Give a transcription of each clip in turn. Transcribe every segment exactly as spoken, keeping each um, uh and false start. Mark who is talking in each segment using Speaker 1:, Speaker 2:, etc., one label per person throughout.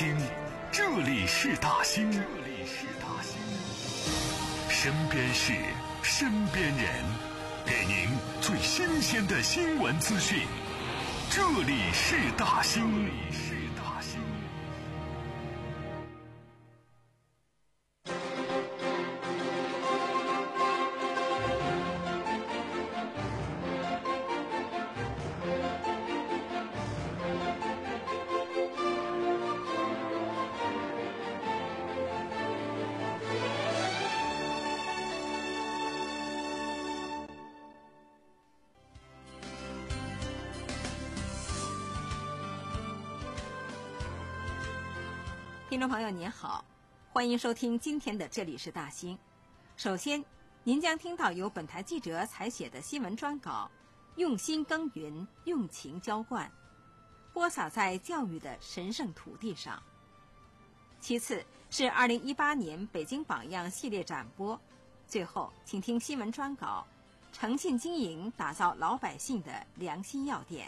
Speaker 1: 兴，这里是大兴，这里是大兴。身边事，身边人，给您最新鲜的新闻资讯。这里是大兴，这里是大兴。
Speaker 2: 听众朋友您好，欢迎收听今天的这里是大兴。首先，您将听到由本台记者采写的新闻专稿，用心耕耘，用情浇灌，播撒在教育的神圣土地上。其次是二零一八年北京榜样系列展播。最后，请听新闻专稿，诚信经营，打造老百姓的良心药店。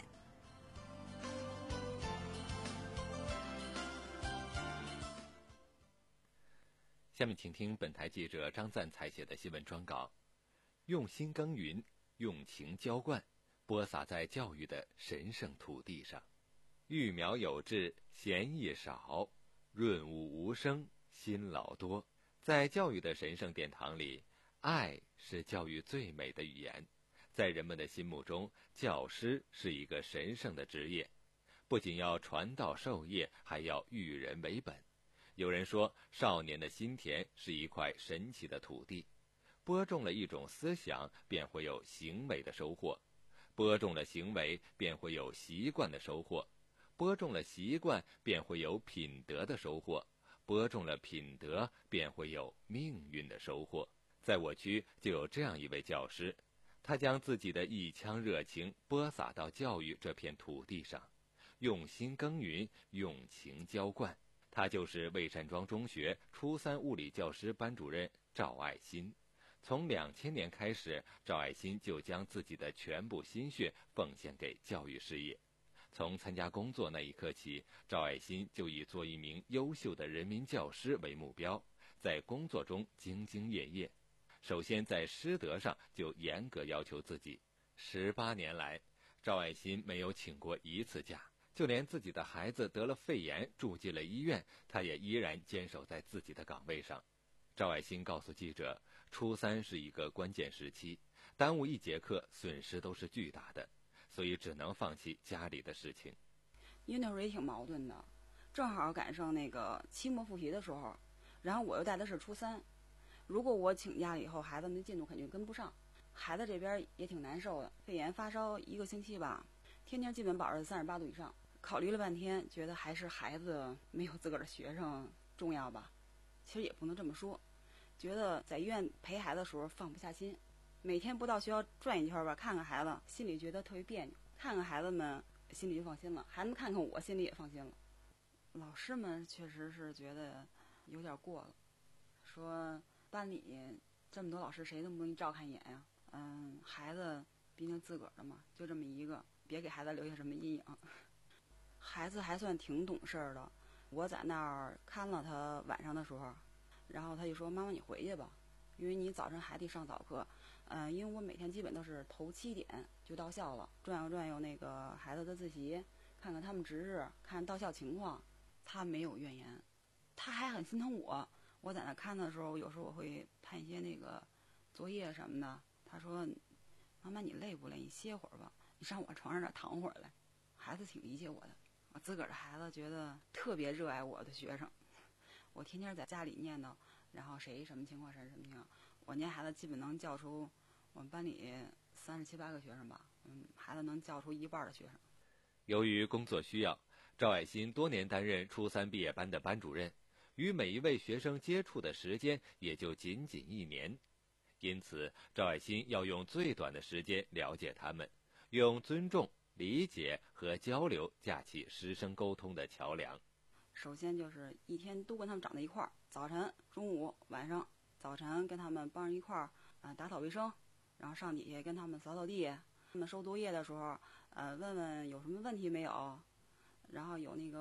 Speaker 3: 下面请听本台记者张赞采写的新闻专稿，用心耕耘，用情浇灌，播撒在教育的神圣土地上。育苗有志，闲意少，润物无声，辛劳多。在教育的神圣殿堂里，爱是教育最美的语言。在人们的心目中，教师是一个神圣的职业，不仅要传道授业，还要育人为本。有人说，少年的心田是一块神奇的土地，播种了一种思想，便会有行为的收获；播种了行为，便会有习惯的收获；播种了习惯，便会有品德的收获；播种了品德，便会有命运的收获。在我区就有这样一位教师，他将自己的一腔热情播撒到教育这片土地上，用心耕耘，用情浇灌。他就是魏山庄中学初三物理教师班主任赵爱新。从两千年开始，赵爱新就将自己的全部心血奉献给教育事业。从参加工作那一刻起，赵爱新就以做一名优秀的人民教师为目标，在工作中兢兢业业。首先在师德上就严格要求自己。十八年来，赵爱新没有请过一次假。就连自己的孩子得了肺炎住进了医院，他也依然坚守在自己的岗位上。赵爱新告诉记者，初三是一个关键时期，耽误一节课损失都是巨大的，所以只能放弃家里的事情。
Speaker 4: 因为那时候也挺矛盾的，正好赶上那个期末复习的时候，然后我又带的是初三，如果我请假了以后，孩子们的进度肯定跟不上，孩子这边也挺难受的，肺炎发烧一个星期吧，天天基本保持三十八度以上。考虑了半天，觉得还是孩子没有自个儿的学生重要吧。其实也不能这么说，觉得在医院陪孩子的时候放不下心，每天不到学校转一圈吧，看看孩子，心里觉得特别别扭。看看孩子们，心里就放心了；孩子们看看我，心里也放心了。老师们确实是觉得有点过了，说班里这么多老师，谁都不能照看一眼呀。嗯，孩子毕竟自个儿的嘛，就这么一个，别给孩子留下什么阴影。孩子还算挺懂事儿的，我在那儿看了他晚上的时候，然后他就说：“妈妈，你回去吧，因为你早晨还得上早课。”嗯、呃，因为我每天基本都是头七点就到校了，转悠转悠那个孩子的自习，看看他们值日，看到校情况。他没有怨言，他还很心疼我。我在那看的时候，有时候我会判一些那个作业什么的。他说：“妈妈，你累不累？你歇会儿吧，你上我床上那躺会儿来。”孩子挺理解我的。我自个儿的孩子觉得特别热爱我的学生，我天天在家里念叨，然后谁什么情况谁什么情况，我念孩子基本能叫出我们班里三十七八个学生吧，嗯，孩子能叫出一半的学生。
Speaker 3: 由于工作需要，赵爱新多年担任初三毕业班的班主任，与每一位学生接触的时间也就仅仅一年，因此赵爱新要用最短的时间了解他们，用尊重、理解和交流架起师生沟通的桥梁。
Speaker 4: 首先就是一天都跟他们长在一块儿，早晨、中午、晚上。早晨跟他们帮着一块儿啊打扫卫生，然后上底下跟他们扫扫地。他们收作业的时候，呃，问问有什么问题没有，然后有那个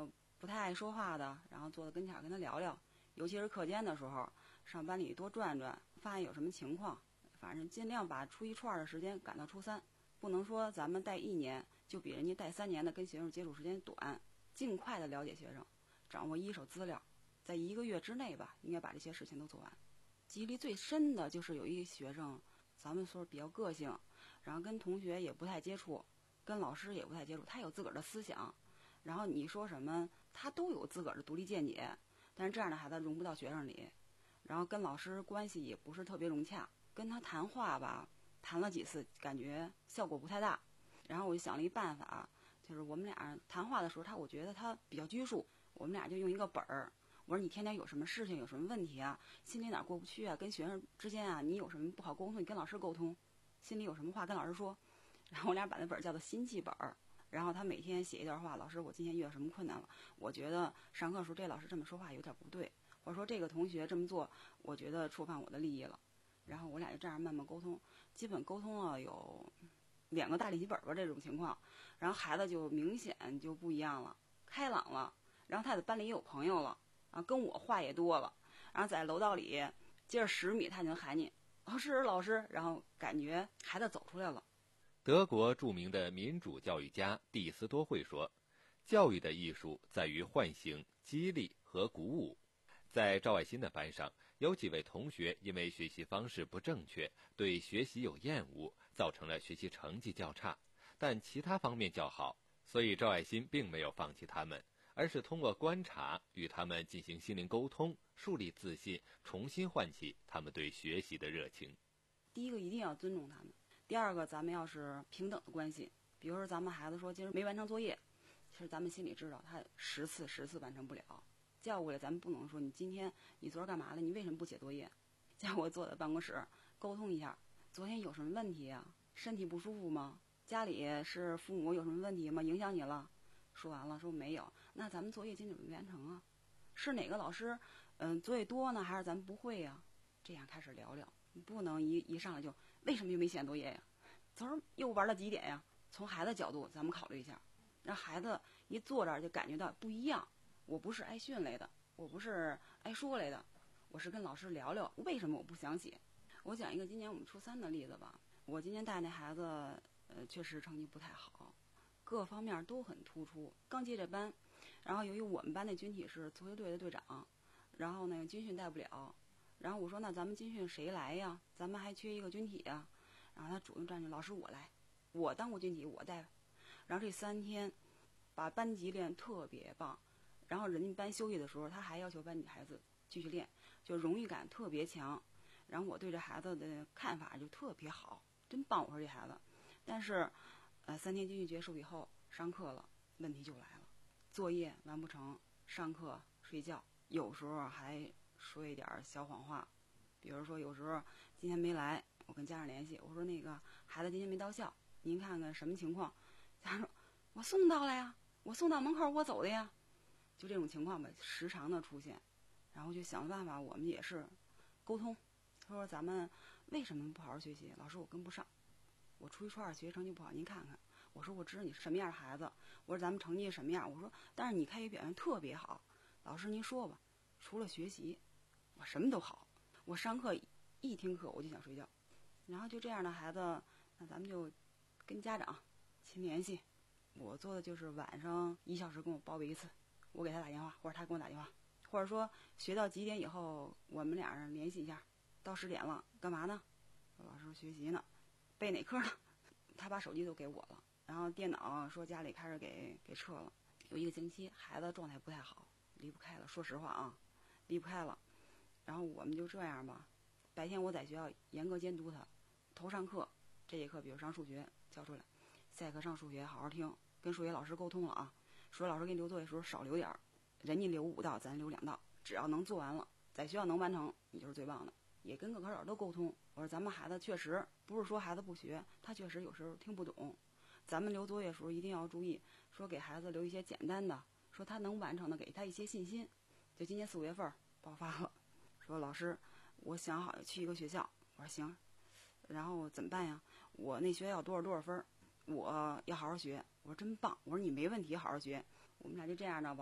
Speaker 4: 不太爱说话的，然后坐在跟前跟他聊聊，尤其是课间的时候，上班里多转转，发现有什么情况，反正尽量把初一初二的时间赶到初三，不能说咱们带一年就比人家带三年的跟学生接触时间短，尽快的了解学生，掌握一手资料，在一个月之内吧，应该把这些事情都做完。记忆力最深的就是有一个学生，咱们说比较个性，然后跟同学也不太接触，跟老师也不太接触，他有自个儿的思想，然后你说什么他都有自个儿的独立见解，但是这样的孩子融不到学生里，然后跟老师关系也不是特别融洽，跟他谈话吧，谈了几次感觉效果不太大，然后我就想了一办法，就是我们俩谈话的时候，他我觉得他比较拘束，我们俩就用一个本儿，我说你天天有什么事情有什么问题啊，心里哪过不去啊，跟学生之间啊你有什么不好沟通你跟老师沟通，心里有什么话跟老师说，然后我俩把那本叫做心记本儿，然后他每天写一段话，老师我今天遇到什么困难了，我觉得上课的时候这老师这么说话有点不对，或者说这个同学这么做我觉得触犯我的利益了，然后我俩就这样慢慢沟通，基本沟通了有两个大练习本吧这种情况，然后孩子就明显就不一样了，开朗了，然后他在班里也有朋友了，然后跟我话也多了，然后在楼道里接着十米他就能喊你老师老师，然后感觉孩子走出来了。
Speaker 3: 德国著名的民主教育家蒂斯多会说，教育的艺术在于唤醒、激励和鼓舞。在赵爱新的班上，有几位同学因为学习方式不正确，对学习有厌恶，造成了学习成绩较差，但其他方面较好，所以赵爱新并没有放弃他们，而是通过观察与他们进行心灵沟通，树立自信，重新唤起他们对学习的热情。
Speaker 4: 第一个一定要尊重他们，第二个咱们要是平等的关系，比如说咱们孩子说今儿没完成作业，其实咱们心里知道他十次十次完成不了，叫过来咱们不能说你今天你昨儿干嘛了，你为什么不写作业，叫我坐在办公室沟通一下，昨天有什么问题啊，身体不舒服吗，家里是父母有什么问题吗，影响你了，说完了说没有，那咱们作业今天没完成啊，是哪个老师嗯作业多呢，还是咱们不会呀、啊？这样开始聊聊，不能一一上来就为什么又没写作业呀？昨儿又玩到几点呀？从孩子角度咱们考虑一下，让孩子一坐这儿就感觉到不一样。我不是挨训来的，我不是挨说来的，我是跟老师聊聊为什么我不想写。我讲一个今年我们初三的例子吧。我今年带那孩子，呃，确实成绩不太好，各方面都很突出。刚接这班，然后由于我们班那军体是足球队的队长，然后那个军训带不了。然后我说那咱们军训谁来呀？咱们还缺一个军体呀。然后他主动站起，老师我来，我当过军体，我带。然后这三天，把班级练特别棒。然后人家班休息的时候，他还要求班里孩子继续练，就荣誉感特别强。然后我对这孩子的看法就特别好，真棒！我说这孩子，但是，呃，三天军训结束以后，上课了，问题就来了，作业完不成，上课睡觉，有时候还说一点小谎话，比如说有时候今天没来，我跟家长联系，我说那个孩子今天没到校，您看看什么情况？家长说，我送到了呀，我送到门口我走的呀，就这种情况吧，时常的出现，然后就想办法，我们也是沟通，他说咱们为什么不好好学习？老师我跟不上，我初一初二学习成绩不好，您看看。我说我知道你什么样的孩子，我说咱们成绩什么样，我说但是你开学表现特别好，老师您说吧，除了学习我什么都好，我上课一听课我就想睡觉。然后就这样的孩子，那咱们就跟家长勤联系，我做的就是晚上一小时跟我报备一次，我给他打电话或者他给我打电话，或者说学到几点以后我们俩人联系一下，到十点了干嘛呢？老师学习呢，背哪科呢？他把手机都给我了，然后电脑说家里开始给给撤了。有一个星期孩子状态不太好，离不开了，说实话啊，离不开了。然后我们就这样吧，白天我在学校严格监督他，头上课这节课比如上数学交出来，下课上数学好好听，跟数学老师沟通了啊，数学老师给你留作业的时候少留点儿，人家留五道咱留两道，只要能做完了，在学校能完成你就是最棒的。也跟各科老师都沟通，我说咱们孩子确实不是说孩子不学，他确实有时候听不懂，咱们留作业的时候一定要注意，说给孩子留一些简单的，说他能完成的，给他一些信心。就今年四五月份爆发了，说老师我想好去一个学校，我说行，然后怎么办呀？我那学校多少多少分，我要好好学。我说真棒，我说你没问题，好好学。我们俩就这样的吧，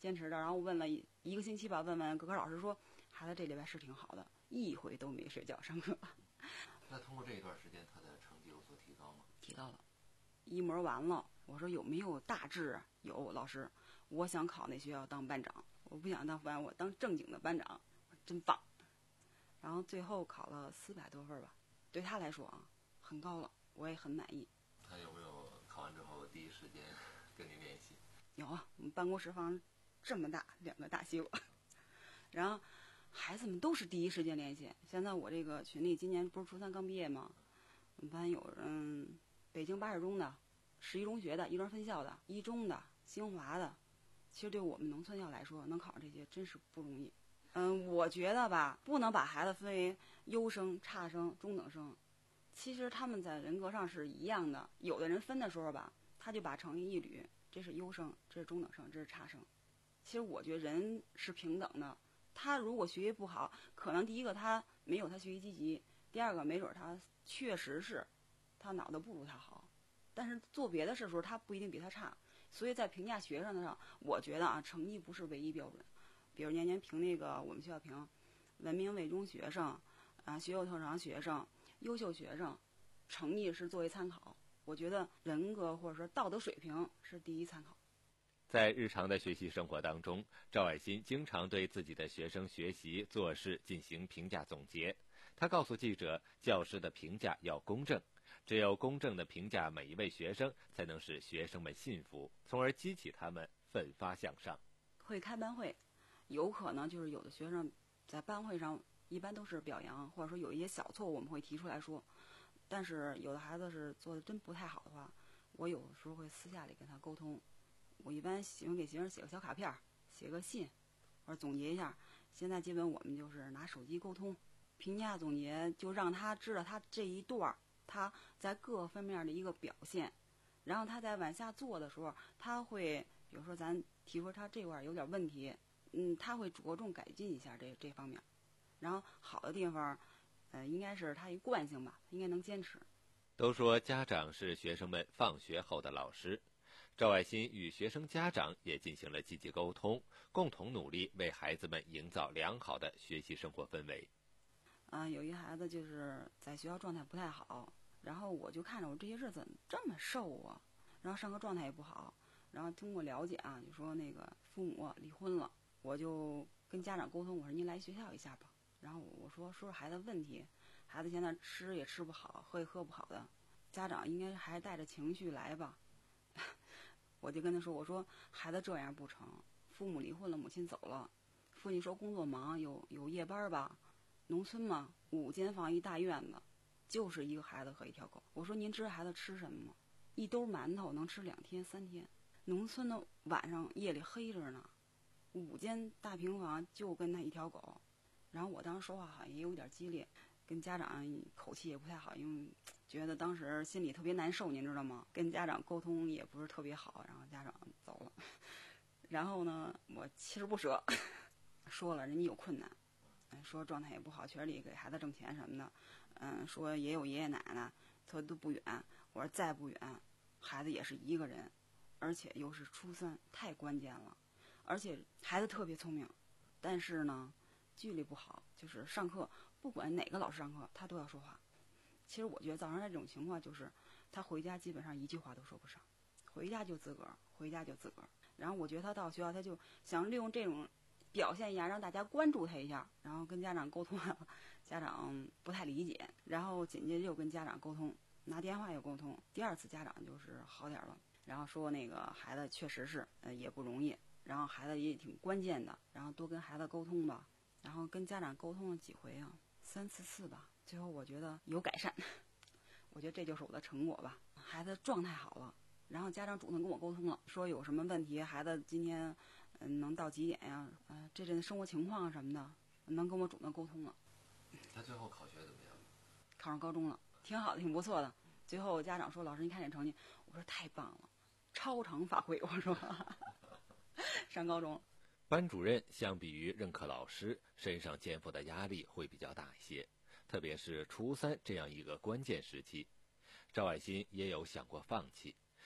Speaker 4: 坚持的。然后问了一一个星期吧，问问各科老师说，孩子这礼拜是挺好的，一回都没睡觉上课。
Speaker 3: 那通过这一段时间，他的成绩有所提高吗？
Speaker 4: 提高了。一模完了，我说有没有大志啊？有，老师，我想考那学校当班长，我不想当副班，我当正经的班长，真棒。然后最后考了四百多分吧，对他来说啊，很高了，我也很满意。
Speaker 3: 他有没有考完之后第一时间跟您联系？
Speaker 4: 有啊，我们办公室房这么大，两个大西瓜，然后孩子们都是第一时间联系。现在我这个群里今年不是初三刚毕业吗？我们班有人北京八十中的、十一中学的、一中分校的、一中的、清华的。其实对我们农村校来说，能考上这些真是不容易。嗯，我觉得吧，不能把孩子分为优生、差生、中等生。其实他们在人格上是一样的。有的人分的时候吧，他就把成绩一捋，这是优生，这是中等生，这是差生。其实我觉得人是平等的。他如果学习不好，可能第一个他没有他学习积极，第二个没准他确实是他脑子不如他好，但是做别的事的时候他不一定比他差。所以在评价学生的上，我觉得啊，成绩不是唯一标准。比如年年评那个我们学校评文明卫中学生啊、学有特长学生、优秀学生，成绩是作为参考。我觉得人格或者说道德水平是第一参考。
Speaker 3: 在日常的学习生活当中，赵爱新经常对自己的学生学习做事进行评价总结。他告诉记者，教师的评价要公正，只有公正的评价每一位学生，才能使学生们信服，从而激起他们奋发向上。
Speaker 4: 会开班会，有可能就是有的学生在班会上一般都是表扬，或者说有一些小错误我们会提出来说，但是有的孩子是做的真不太好的话，我有时候会私下里跟他沟通。我一般喜欢给学生写个小卡片，写个信，或者总结一下。现在基本我们就是拿手机沟通，评价总结，就让他知道他这一段他在各方面的一个表现，然后他在往下做的时候，他会比如说咱提出他这块有点问题，嗯，他会着重改进一下这这方面，然后好的地方，呃，应该是他一惯性吧，应该能坚持。
Speaker 3: 都说家长是学生们放学后的老师，赵爱新与学生家长也进行了积极沟通，共同努力为孩子们营造良好的学习生活氛围。
Speaker 4: 啊、呃，有一孩子就是在学校状态不太好，然后我就看着我这些日子这么瘦啊，然后上课状态也不好，然后通过了解啊，就说那个父母离婚了，我就跟家长沟通，我说您来学校一下吧。然后我说说说孩子问题，孩子现在吃也吃不好，喝也喝不好的，家长应该还是带着情绪来吧。我就跟他说，我说孩子这样不成，父母离婚了，母亲走了，父亲说工作忙，有有夜班吧，农村嘛，五间房一大院子，就是一个孩子和一条狗。我说您知道孩子吃什么吗？一兜馒头能吃两天三天。农村的晚上夜里黑着呢，五间大平房就跟他一条狗。然后我当时说话好像也有点激烈，跟家长口气也不太好，因为觉得当时心里特别难受，您知道吗？跟家长沟通也不是特别好，然后家长走了。然后呢，我锲而不舍说了，人家有困难，说状态也不好，确实得给孩子挣钱什么的，嗯，说也有爷爷奶奶，他都不远。我说再不远，孩子也是一个人，而且又是初三，太关键了。而且孩子特别聪明，但是呢，纪律不好，就是上课不管哪个老师上课，他都要说话。其实我觉得造成这种情况就是，他回家基本上一句话都说不上，回家就自个儿，回家就自个儿。然后我觉得他到学校，他就想利用这种表现一下，让大家关注他一下，然后跟家长沟通，家长不太理解，然后紧接着又跟家长沟通，拿电话又沟通。第二次家长就是好点了，然后说那个孩子确实是呃也不容易，然后孩子也挺关键的，然后多跟孩子沟通吧。然后跟家长沟通了几回啊，三四次吧，最后我觉得有改善，我觉得这就是我的成果吧。孩子状态好了，然后家长主动跟我沟通了，说有什么问题，孩子今天嗯、呃、能到几点呀？呃，这阵生活情况什么的，能跟我主动沟通了。
Speaker 3: 他最后考学怎么样？
Speaker 4: 考上高中了，挺好的，挺不错的。最后家长说：“老师，您看这成绩。”我说：“太棒了，超常发挥。”我说：“上高中了。”
Speaker 3: 班主任相比于任课老师，身上肩负的压力会比较大一些，特别是初三这样一个关键时期。赵爱新也有想过放弃，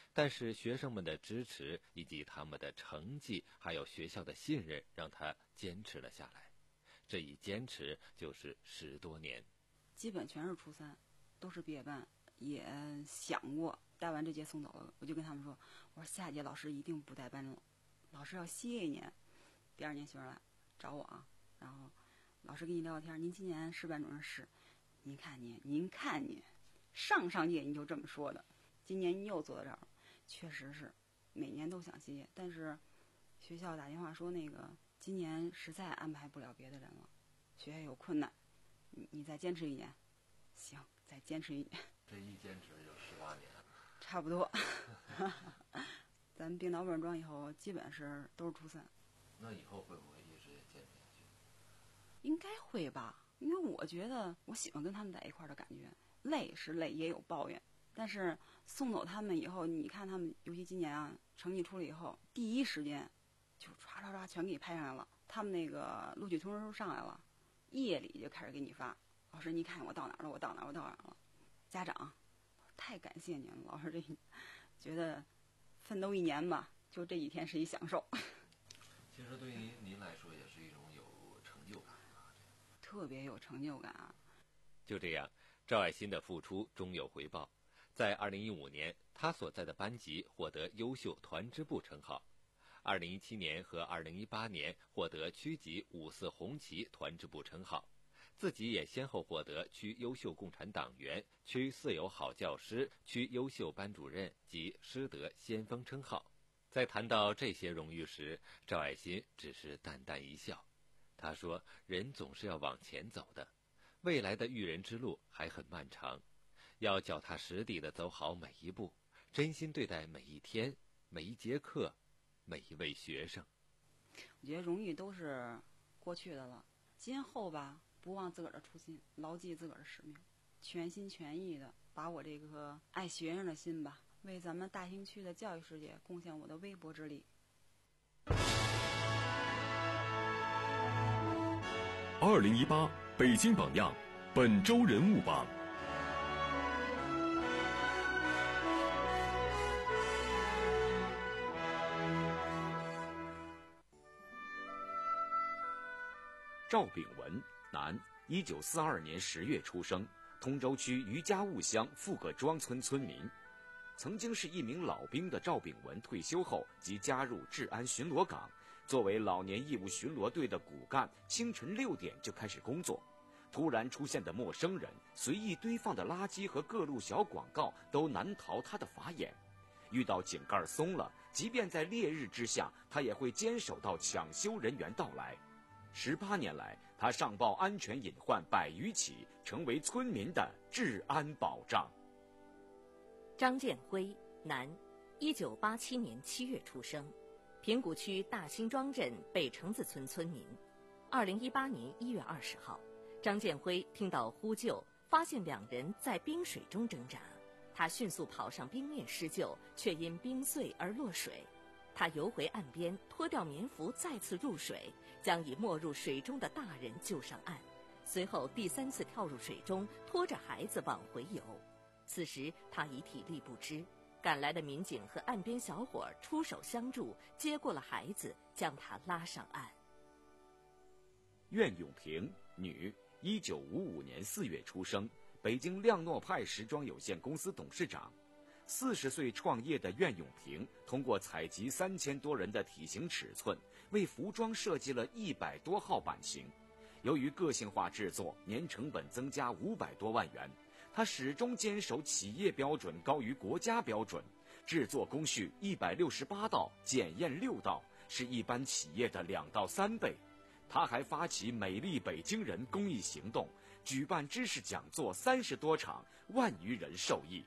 Speaker 3: 但是学生们的支持以及他们的成绩，还有学校的信任，让他坚持了下来。这一坚持就是十多年，
Speaker 4: 基本全是初三，都是毕业班。也想过带完这届送走了，我就跟他们说，我说下一届老师一定不带班了，老师要歇一年。第二年学生来找我啊，然后老师跟你聊聊天，您今年是班主任是，您看您，您看您，上上届你就这么说的，今年你又坐到这儿了，确实是每年都想歇，但是学校打电话说那个今年实在安排不了别的人了，学业有困难，你你再坚持一年。行，再坚持一年。
Speaker 3: 这一坚持就十八年了，
Speaker 4: 差不多。咱并到问庄以后，基本是都是初三。
Speaker 3: 那以后会不会一直坚持下去？
Speaker 4: 应该会吧，因为我觉得我喜欢跟他们在一块儿的感觉。累是累，也有抱怨，但是送走他们以后，你看他们，尤其今年啊，成绩出来以后，第一时间就唰唰唰全给你拍上来了。他们那个录取通知书上来了，夜里就开始给你发。老师，你看我到哪儿了？我到哪儿？我到哪儿了？家长，太感谢您了，老师这觉得奋斗一年吧，就这几天是一享受。
Speaker 3: 其实对于您来说也是一种有成就感啊，
Speaker 4: 特别有成就感啊。
Speaker 3: 就这样，赵爱新的付出终有回报。在二零一五年，他所在的班级获得优秀团支部称号；二零一七年和二零一八年获得区级五四红旗团支部称号。自己也先后获得区优秀共产党员、区四有好教师、区优秀班主任及师德先锋称号。在谈到这些荣誉时，赵爱新只是淡淡一笑。他说：“人总是要往前走的，未来的育人之路还很漫长，要脚踏实地地走好每一步，真心对待每一天、每一节课、每一位学生。”
Speaker 4: 我觉得荣誉都是过去的了，今后吧。不忘自个儿的初心，牢记自个儿的使命，全心全意的把我这个爱学生的心吧，为咱们大兴区的教育世界贡献我的微薄之力。
Speaker 1: 二零一八北京榜样本周人物榜。
Speaker 5: 赵炳文，男，一九四二年十月出生，通州区余家务乡富各庄村村民。曾经是一名老兵的赵炳文退休后即加入治安巡逻岗，作为老年义务巡逻队的骨干，清晨六点就开始工作。突然出现的陌生人、随意堆放的垃圾和各路小广告都难逃他的法眼。遇到井盖松了，即便在烈日之下，他也会坚守到抢修人员到来。十八年来，他上报安全隐患百余起，成为村民的治安保障。
Speaker 6: 张建辉，男，一九八七年七月出生，平谷区大辛庄镇北城子村村民。二零一八年一月二十号，张建辉听到呼救，发现两人在冰水中挣扎，他迅速跑上冰面施救，却因冰碎而落水。他游回岸边，脱掉棉服，再次入水，将已没入水中的大人救上岸。随后第三次跳入水中，拖着孩子往回游。此时他已体力不支，赶来的民警和岸边小伙出手相助，接过了孩子，将他拉上岸。
Speaker 5: 苑永平，女，一九五五年四月出生，北京亮诺派时装有限公司董事长。四十岁创业的苑永平，通过采集三千多人的体型尺寸，为服装设计了一百多号版型。由于个性化制作，年成本增加五百多万元。他始终坚守企业标准高于国家标准，制作工序一百六十八道，检验六道，是一般企业的两到三倍。他还发起美丽北京人公益行动，举办知识讲座三十多场，万余人受益。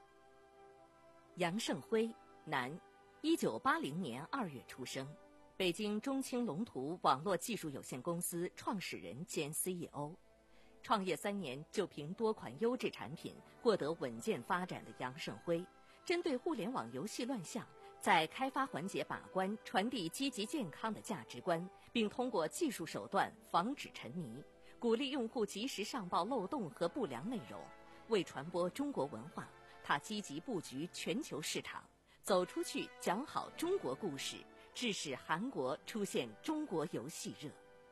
Speaker 6: 杨胜辉，男，一九八零年二月出生，北京中青龙图网络技术有限公司创始人兼 C E O。创业三年就凭多款优质产品获得稳健发展的杨胜辉，针对互联网游戏乱象，在开发环节把关，传递积极健康的价值观，并通过技术手段防止沉迷，鼓励用户及时上报漏洞和不良内容。为传播中国文化，他积极布局全球市场， 走出去讲好中国故事，致使韩国出现中国游戏热。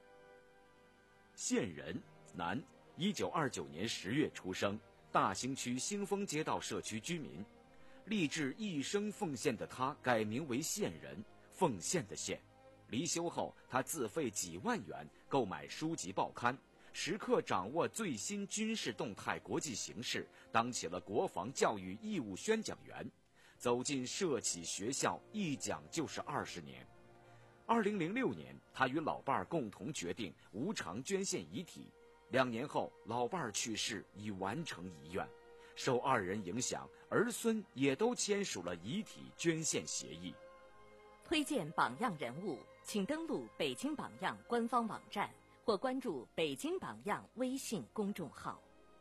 Speaker 5: 县人，男，一九二九年十月出生，大兴区兴丰街道社区居民。立志一生奉献的他改名为县人，奉献的献。离休后，他自费几万元购买书籍报刊，时刻掌握最新军事动态国际形势，当起了国防教育义务宣讲员。走进社企学校，一讲就是二十年。二零零六年，他与老伴儿共同决定无偿捐献遗体。两年后，老伴儿去世，已完成遗愿。受二人影响，儿孙也都签署了遗体捐献协议。
Speaker 6: 推荐榜样人物，请登录北京榜样官方网站或关注北京榜样微信公众号。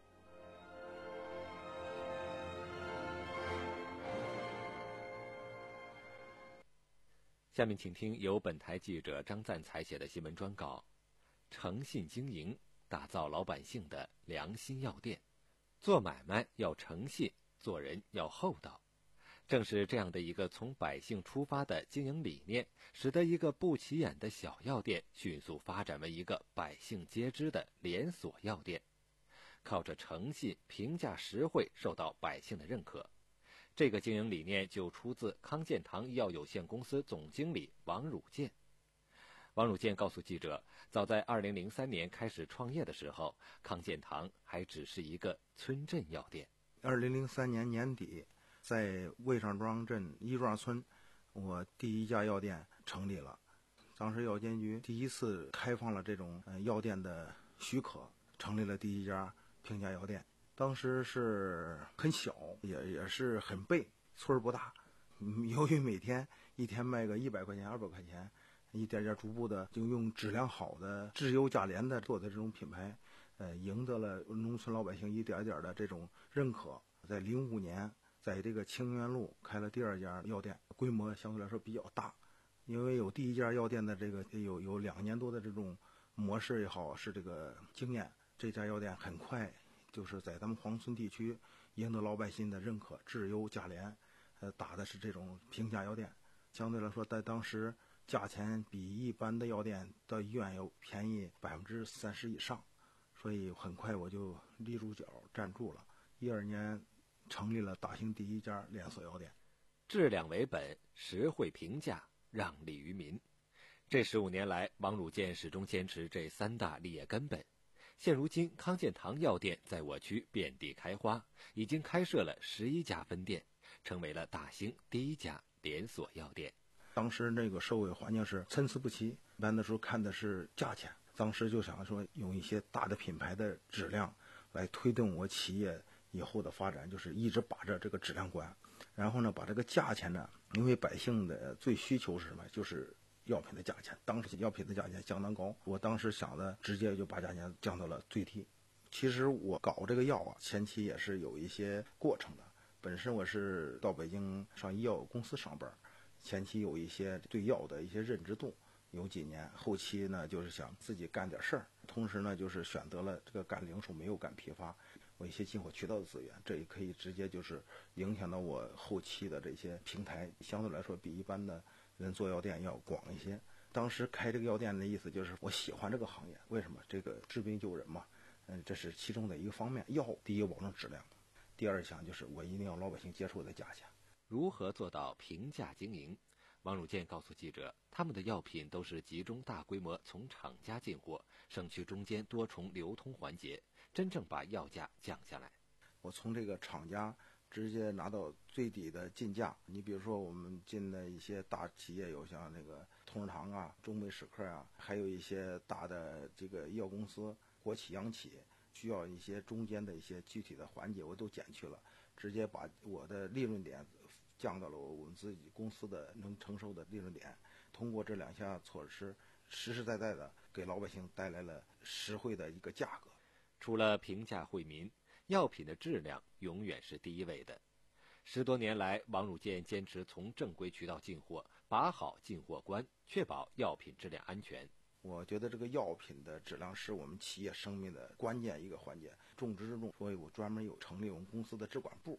Speaker 3: 下面请听由本台记者张赞采写的新闻专稿：诚信经营，打造老百姓的良心药店。做买卖要诚信，做人要厚道。正是这样的一个从百姓出发的经营理念，使得一个不起眼的小药店迅速发展为一个百姓皆知的连锁药店。靠着诚信、评价实惠，受到百姓的认可。这个经营理念就出自康健堂医药有限公司总经理王汝建。王汝建告诉记者，早在二零零三年开始创业的时候，康健堂还只是一个村镇药店。
Speaker 7: 二零零三年年底，在魏上庄镇一庄村，我第一家药店成立了。当时药监局第一次开放了这种呃药店的许可，成立了第一家平价药店。当时是很小，也也是很背，村儿不大。由于每天一天卖个一百块钱、二百块钱，一点点逐步的就用质量好的质优价廉的做的这种品牌，呃，赢得了农村老百姓一点点的这种认可。在零五年，在这个清源路开了第二家药店，规模相对来说比较大。因为有第一家药店的这个有有两年多的这种模式也好，是这个经验，这家药店很快就是在咱们黄村地区赢得老百姓的认可，质优价廉，呃，打的是这种平价药店。相对来说，在当时价钱比一般的药店到医院要便宜百分之三十以上，所以很快我就立住脚站住了。一二年成立了大兴第一家连锁药店。
Speaker 3: 质量为本，实惠平价，让利于民。这十五年来，王汝建始终坚持这三大立业根本。现如今，康健堂药店在我区遍地开花，已经开设了十一家分店，成为了大兴第一家连锁药店。
Speaker 7: 当时那个社会环境是参差不齐，一般的时候看的是价钱。当时就想说，用一些大的品牌的质量来推动我企业以后的发展，就是一直把着这个质量关。然后呢，把这个价钱呢，因为百姓的最需求是什么？就是药品的价钱。当时药品的价钱相当高，我当时想的直接就把价钱降到了最低。其实我搞这个药啊，前期也是有一些过程的。本身我是到北京上医药公司上班，前期有一些对药的一些认知度，有几年。后期呢，就是想自己干点事儿，同时呢，就是选择了这个干零售，没有干批发。我一些进货渠道的资源，这也可以直接就是影响到我后期的这些平台，相对来说比一般的人做药店要广一些。当时开这个药店的意思就是我喜欢这个行业，为什么？这个治病救人嘛，嗯，这是其中的一个方面。药第一保证质量，第二项就是我一定要老百姓接受的价钱。
Speaker 3: 如何做到平价经营？王汝建告诉记者，他们的药品都是集中大规模从厂家进货，省去中间多重流通环节，真正把药价降下来。
Speaker 7: 我从这个厂家直接拿到最低的进价。你比如说我们进的一些大企业，有像那个同仁堂啊、中美史克啊，还有一些大的这个医药公司、国企、央企，需要一些中间的一些具体的环节，我都减去了，直接把我的利润点降到了我们自己公司的能承受的利润点。通过这两项措施，实实在在的给老百姓带来了实惠的一个价格。
Speaker 3: 除了平价惠民，药品的质量永远是第一位的。十多年来，王汝建坚持从正规渠道进货，把好进货关，确保药品质量安全。
Speaker 7: 我觉得这个药品的质量是我们企业生命的关键一个环节，重中之重。所以我专门有成立我们公司的质管部，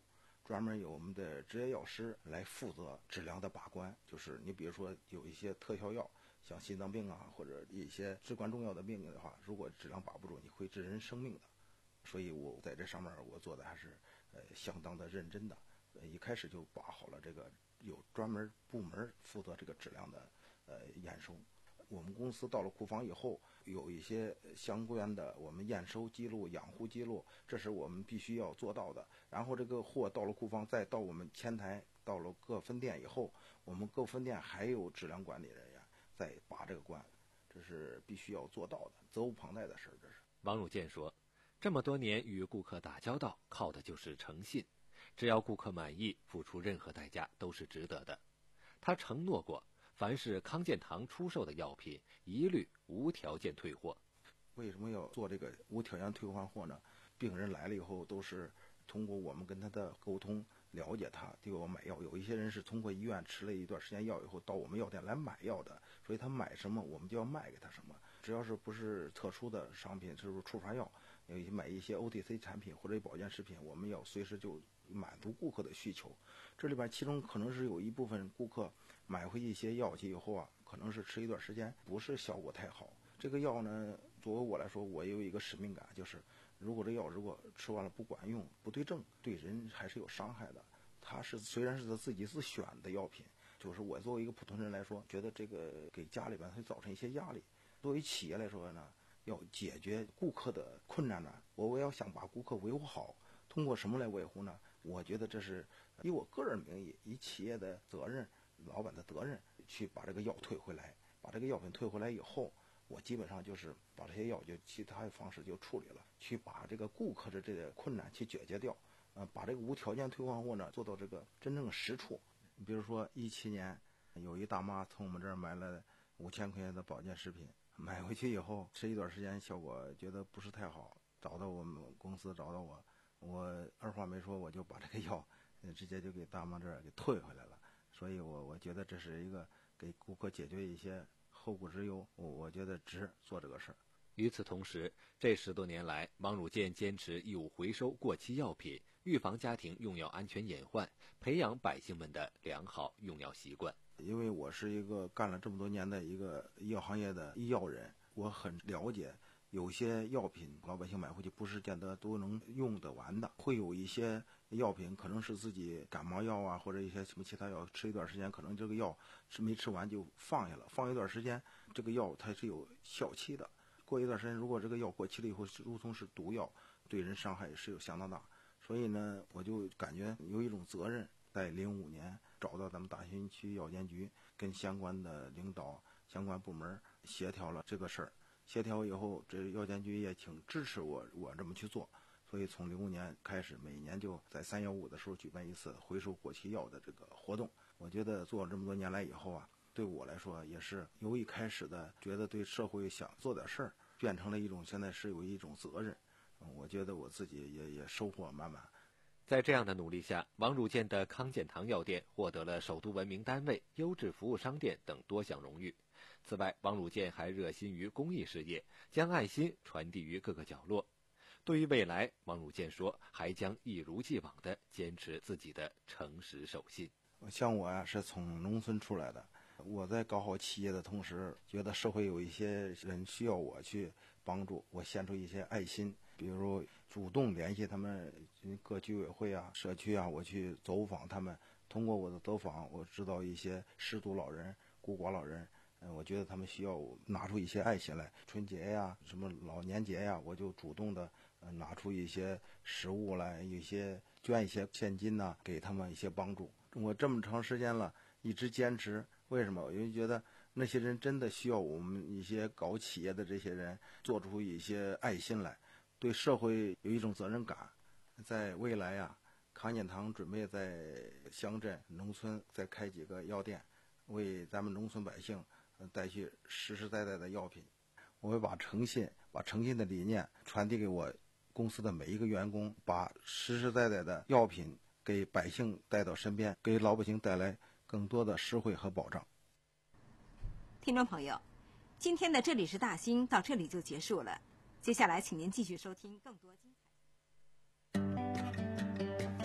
Speaker 7: 专门有我们的执业药师来负责质量的把关。就是你比如说有一些特效药，像心脏病啊，或者一些至关重要的病的话，如果质量把不住，你会致人生命的。所以我在这上面我做的还是呃相当的认真的，呃一开始就把好了这个有专门部门负责这个质量的呃验收。我们公司到了库房以后，有一些相关的我们验收记录、养护记录，这是我们必须要做到的。然后这个货到了库房，再到我们前台，到了各分店以后，我们各分店还有质量管理人员再把这个关，这是必须要做到的，责无旁贷的事儿。这是
Speaker 3: 王汝建说，这么多年与顾客打交道，靠的就是诚信，只要顾客满意，付出任何代价都是值得的。他承诺过，凡是康健堂出售的药品，一律无条件退货。
Speaker 7: 为什么要做这个无条件退换货呢？病人来了以后，都是通过我们跟他的沟通，了解他对我买药。有一些人是通过医院吃了一段时间药以后，到我们药店来买药的，所以他买什么，我们就要卖给他什么。只要是不是特殊的商品，就是处方药，有一买一些 O T C 产品或者保健食品，我们要随时就满足顾客的需求。这里边其中可能是有一部分顾客买回一些药去以后啊，可能是吃一段时间不是效果太好。这个药呢，作为我来说，我有一个使命感，就是如果这药如果吃完了不管用、不对症，对人还是有伤害的。它是虽然是他自己自选的药品，就是我作为一个普通人来说，觉得这个给家里边会造成一些压力。作为企业来说呢，要解决顾客的困难呢，我我要想把顾客维护好，通过什么来维护呢？我觉得这是以我个人名义，以企业的责任、老板的责任去把这个药退回来。把这个药品退回来以后，我基本上就是把这些药就其他的方式就处理了，去把这个顾客的这个困难去解决掉。呃，把这个无条件退换货呢做到这个真正的实处。你比如说一七年，有一大妈从我们这儿买了五千块钱的保健食品，买回去以后吃一段时间，效果觉得不是太好，找到我们公司找到我，我二话没说，我就把这个药直接就给大妈这儿给退回来了。所以我我觉得这是一个给顾客解决一些后顾之忧，我我觉得值做这个事儿。
Speaker 3: 与此同时，这十多年来，王汝建坚持义务回收过期药品，预防家庭用药安全隐患，培养百姓们的良好用药习惯。
Speaker 7: 因为我是一个干了这么多年的一个医药行业的医药人，我很了解有些药品老百姓买回去不是见得都能用得完的，会有一些药品可能是自己感冒药啊，或者一些什么其他药，吃一段时间可能这个药是没吃完就放下了，放一段时间这个药它是有效期的，过一段时间如果这个药过期了以后，如同是毒药，对人伤害是有相当大。所以呢，我就感觉有一种责任，在零五年找到咱们大兴区药监局，跟相关的领导、相关部门协调了这个事儿。协调以后，这药监局也挺支持我，我这么去做。所以从零五年开始，每年就在三幺五的时候举办一次回收过期药的这个活动。我觉得做了这么多年来以后啊，对我来说也是由一开始的觉得对社会想做点事儿，变成了一种现在是有一种责任。我觉得我自己也也收获满满。
Speaker 3: 在这样的努力下，王汝建的康健堂药店获得了首都文明单位、优质服务商店等多项荣誉。此外，王汝建还热心于公益事业，将爱心传递于各个角落。对于未来，王汝建说，还将一如既往地坚持自己的诚实守信。
Speaker 7: 像我呀、啊，是从农村出来的，我在搞好企业的同时，觉得社会有一些人需要我去帮助，我献出一些爱心，比如主动联系他们各居委会啊、社区啊，我去走访他们。通过我的走访，我知道一些失独老人、孤寡老人，嗯，我觉得他们需要拿出一些爱心来。春节呀、什么老年节呀，我就主动的呃拿出一些食物来，一些捐一些现金呐、啊，给他们一些帮助。我这么长时间了，一直坚持。为什么？因为觉得那些人真的需要我们一些搞企业的这些人做出一些爱心来，对社会有一种责任感。在未来呀、啊，康健堂准备在乡镇、农村再开几个药店，为咱们农村百姓带去实实在在的药品。我会把诚信、把诚信的理念传递给我公司的每一个员工，把实实在在的药品给百姓带到身边，给老百姓带来更多的实惠和保障。
Speaker 2: 听众朋友，今天的这里是大兴到这里就结束了，接下来请您继续收听更多精彩。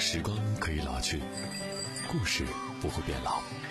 Speaker 1: 时光可以老去，故事不会变老。